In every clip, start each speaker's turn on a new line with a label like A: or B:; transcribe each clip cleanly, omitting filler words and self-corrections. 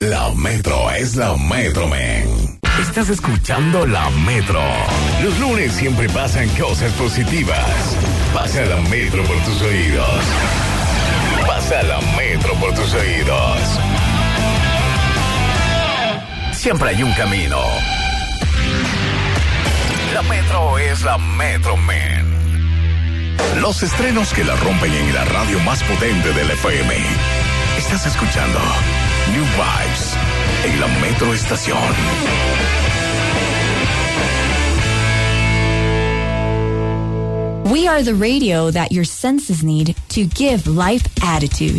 A: La Metro es la Metro, man. Estás escuchando La Metro. Los lunes siempre pasan cosas positivas. Pasa la Metro por tus oídos. Pasa la Metro por tus oídos. Siempre hay un camino. La Metro es la Metro, man. Los estrenos que la rompen en la radio más potente del FM. Estás escuchando New Vibes en la Metro Estación.
B: We are the radio that your senses need to give life attitude.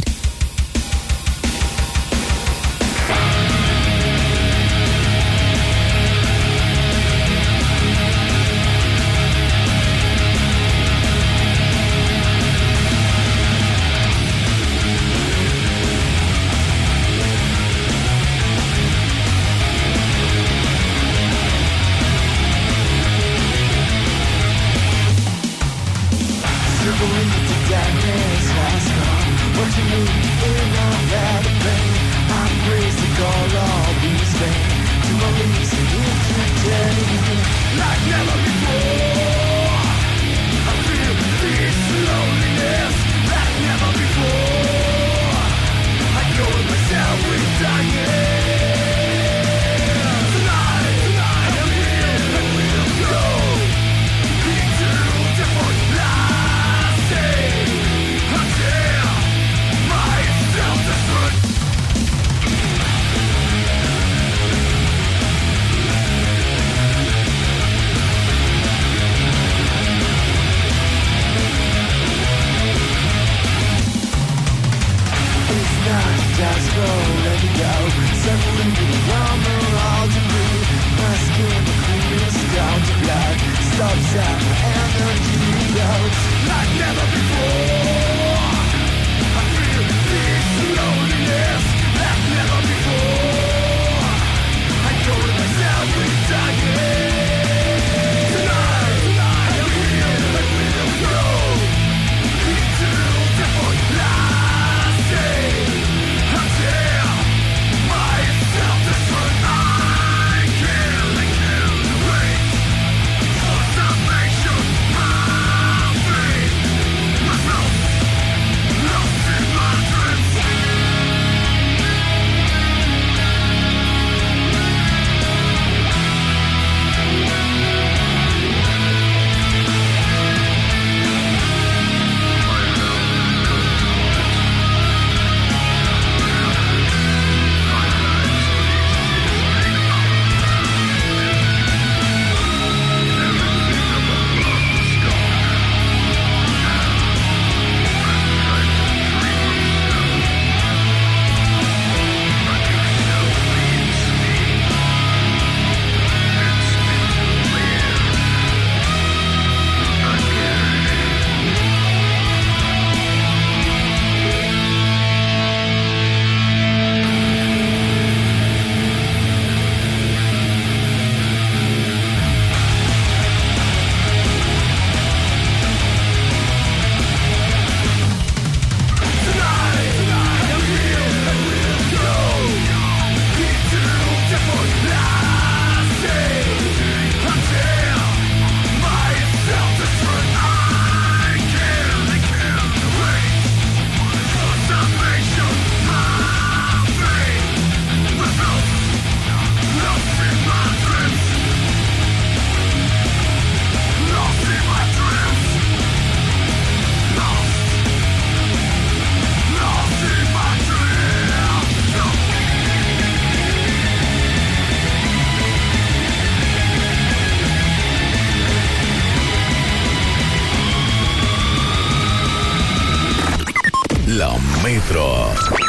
A: La Metro.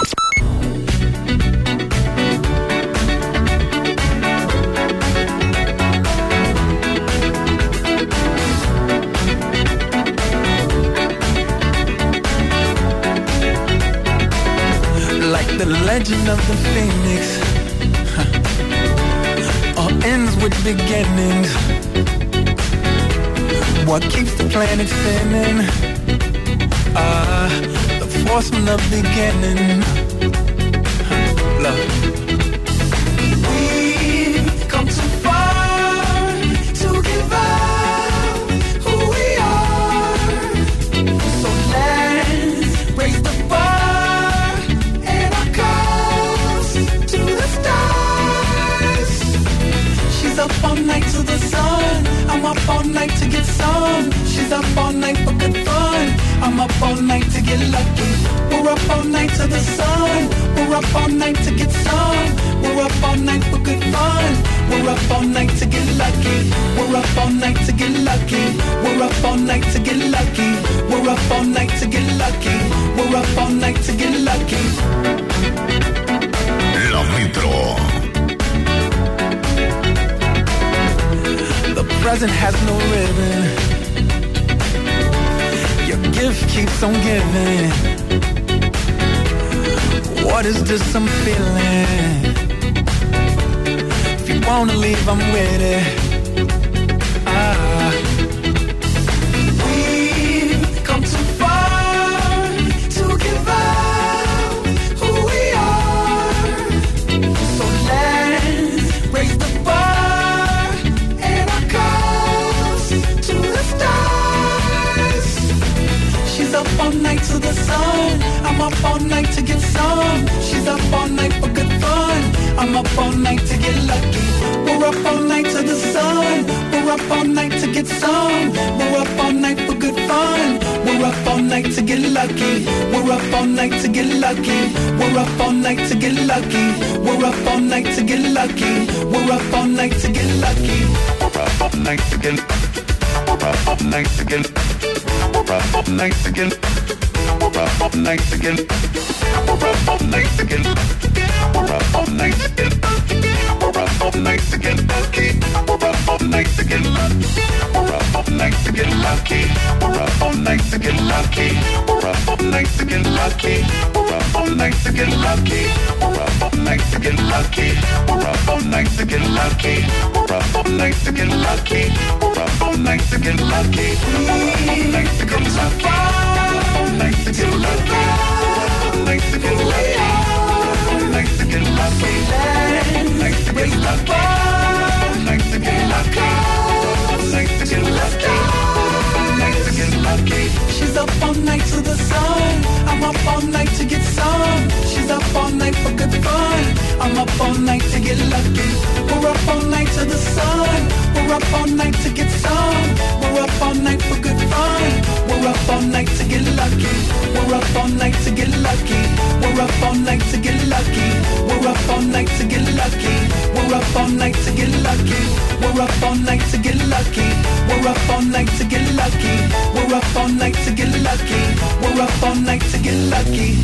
C: Like the legend of the phoenix, all ends with beginnings. What keeps the planet spinning? The force from the beginning. Love. night for good fun. I'm up all night to get lucky. We're up all night to the sun. We're up all night to get some. We're up all night for good fun. We're up all night to get lucky. We're up all night to get lucky. We're up all night to get lucky. We're up all night to get lucky. We're up all night to get lucky.
A: La Metro.
C: The present has no ribbon. Your gift keeps on giving. What is this I'm feeling? If you wanna leave, I'm with it. We've come too far to give up who we are. So let's raise the bar and our cups to the stars. She's up all night to the sun. I'm up all night to get some. She's up all night for good fun. I'm up all night to get lucky. We're up all night to the sun. We're up all night to get some. We're up all night for good fun. We're up all night to get lucky. We're up all night to get lucky. We're up all night to get lucky. We're up all night to get lucky. We're up all night to get lucky. We're up all night to get. We're up all night to get. We're up all night to get. We're up all night to get. We're up all night to get. We're up all night to get. We're up all night to get lucky. We're up all night to get lucky. We're up all night to get lucky. We're up all night to get lucky. We're up all night to get lucky. We're up all night to get lucky. We're up all night to get lucky. We're up all night to get lucky. We're up all night to get lucky. We're up all night to get lucky. We're up all night to get lucky. All night to get lucky. All night to get lucky. All night to get lucky. All night to get lucky. All night to get lucky. All night to get lucky. All night to get lucky. She's up all night to the sun. I'm up all night to get some. She's up all night for good fun. I'm up all night to get lucky. We're up all night to the sun. We're up all night to get some. We're up all night for good fun. We're up all night to get lucky. We're up all night to get lucky. We're up all night to get lucky. We're up all night to get lucky. We're up all night to get lucky. We're up all night to get lucky. We're up all night to get lucky. We're up all night to get lucky. We're up all night to get lucky.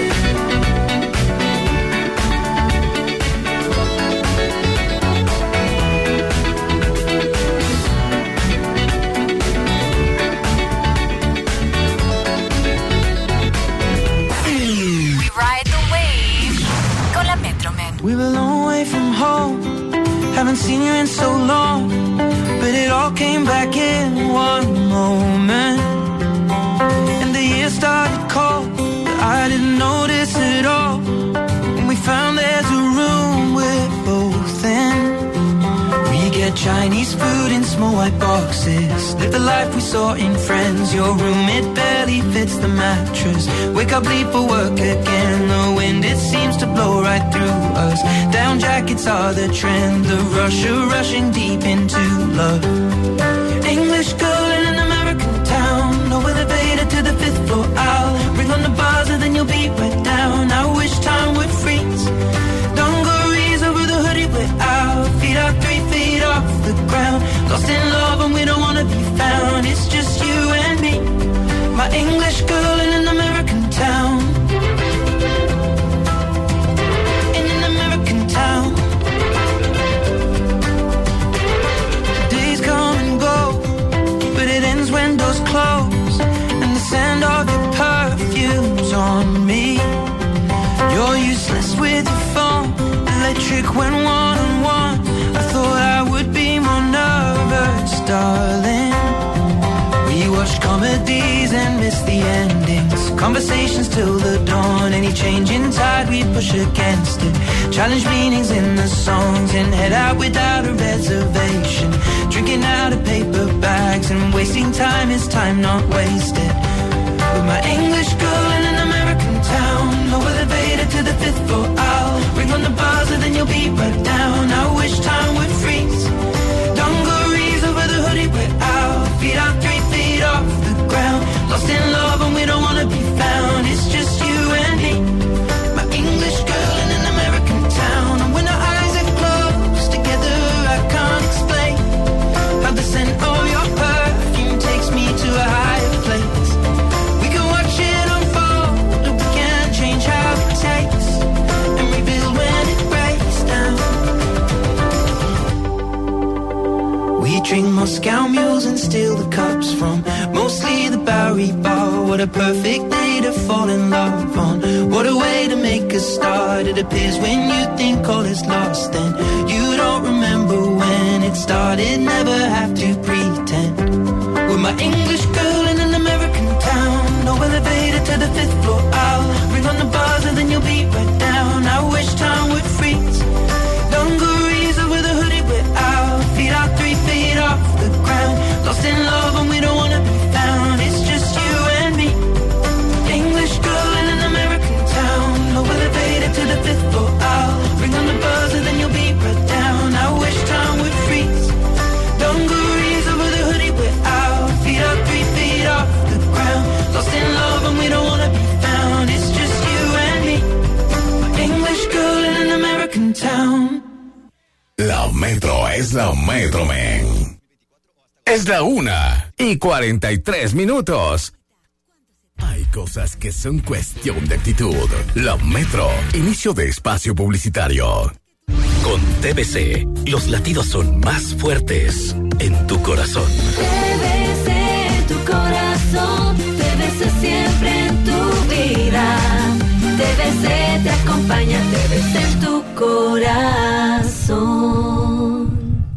D: We were a long way from home, haven't seen you in so long, but it all came back in one moment. And the year started cold, but I didn't notice it all. When we found there's a room we're both in. We get Chinese food in small white boxes, live the life we saw in Friends. Your room, it barely fits the mattress. Wake up, leave for work again. The wind, it seems to blow right through us. Down jackets are the trend. The rushing deep into love. English girl in an American town, no elevator to the 5th floor. I'll ring on the buzzer, then you'll be right down. I wish time would freeze. Dungarees over the hoodie, we're out. Feet are 3 feet off the ground. Lost in love and we don't wanna be found. It's just you and me, my English girl in an American town. In an American town. Days come and go, but it ends when doors close, and the scent of your perfume's on me. You're useless with your phone, electric when one-on-one. I thought I would be more nervous, darling. We watched comedies and missed the endings. Conversations till the dawn. Any change in tide, we push against it. Challenge meanings in the songs and head out without a reservation. Drinking out of paper bags and wasting time is time not wasted. With my English girl in an American town, no elevator to the 5th floor. I'll ring on the buzzer, then you'll be right down. I wish time would freeze. Dungarees over the hoodie, we're out. Feet are 3 feet off the ground. Drink Moscow mules and steal the cups from mostly the Bowery Bar. What a perfect day to fall in love on. What a way to make a start. It appears when you think all is lost, then you don't remember when it started. Never have to pretend. With my English girl in an American town, no elevator to the 5th floor. I'll ring on the buzzer and then you'll be right down. I wish time would freeze. Dungarees over the hoodie we're out. Feet out 3 feet off the ground. Lost in love and we don't wanna be found. It's just you and me. English girl in an American town. No elevator to the 5th floor. I'll ring on the buzzer then you'll be right down. I wish time would freeze. Dungarees over the hoodie we're out. Feet out 3 feet off the ground. Lost in love and we don't wanna be found. It's just you and me. English girl in an American town.
A: La Metro es la Metro Man. Es la 1:43. Hay cosas que son cuestión de actitud. La Metro. Inicio de espacio publicitario.
E: Con TBC, los latidos son más fuertes en tu corazón.
F: TBC, tu corazón, TBC siempre en tu vida. TBC te acompaña, TBC en tu corazón.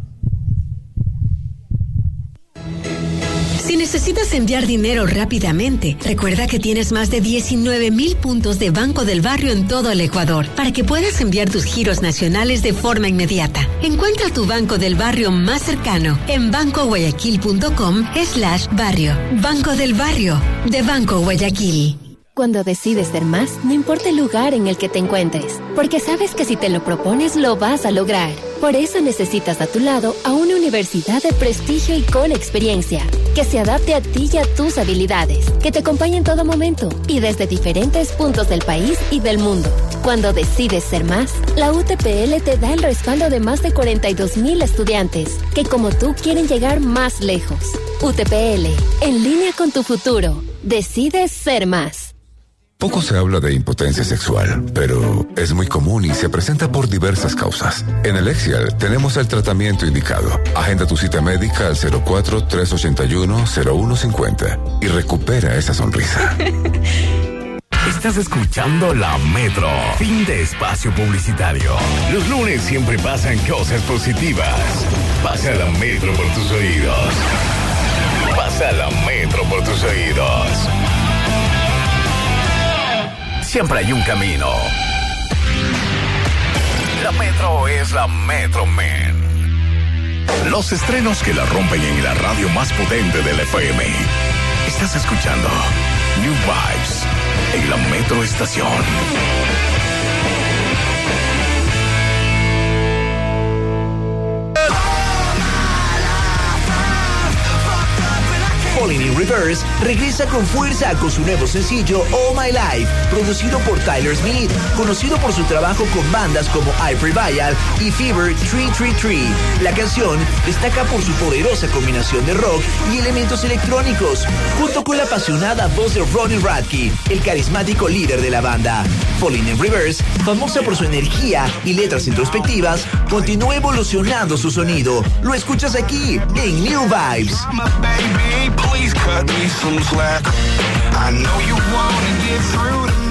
G: Si necesitas enviar dinero rápidamente, recuerda que tienes más de 19,000 puntos de Banco del Barrio en todo el Ecuador para que puedas enviar tus giros nacionales de forma inmediata. Encuentra tu Banco del Barrio más cercano en bancoguayaquil.com/barrio. Banco del Barrio, de Banco Guayaquil.
H: Cuando decides ser más, no importa el lugar en el que te encuentres, porque sabes que si te lo propones, lo vas a lograr. Por eso necesitas a tu lado a una universidad de prestigio y con experiencia, que se adapte a ti y a tus habilidades, que te acompañe en todo momento y desde diferentes puntos del país y del mundo. Cuando decides ser más, la UTPL te da el respaldo de más de 42,000 estudiantes, que como tú quieren llegar más lejos. UTPL, en línea con tu futuro. Decides ser más.
I: Poco se habla de impotencia sexual, pero es muy común y se presenta por diversas causas. En el Exial tenemos el tratamiento indicado. Agenda tu cita médica al 04-381-0150 y recupera esa sonrisa.
A: Estás escuchando La Metro. Fin de espacio publicitario. Los lunes siempre pasan cosas positivas. Pasa La Metro por tus oídos. Pasa La Metro por tus oídos. Siempre hay un camino. La Metro es la Metro Man. Los estrenos que la rompen en la radio más potente del FM. Estás escuchando New Vibes en la Metro Estación.
J: Falling in Reverse regresa con fuerza con su nuevo sencillo All My Life, producido por Tyler Smith, conocido por su trabajo con bandas como I Prevail y Fever 333. La canción destaca por su poderosa combinación de rock y elementos electrónicos, junto con la apasionada voz de Ronnie Radke, el carismático líder de la banda. Falling in Reverse, famosa por su energía y letras introspectivas, continúa evolucionando su sonido. Lo escuchas aquí en New Vibes.
C: Please cut me some slack. I know you wanna get through to me.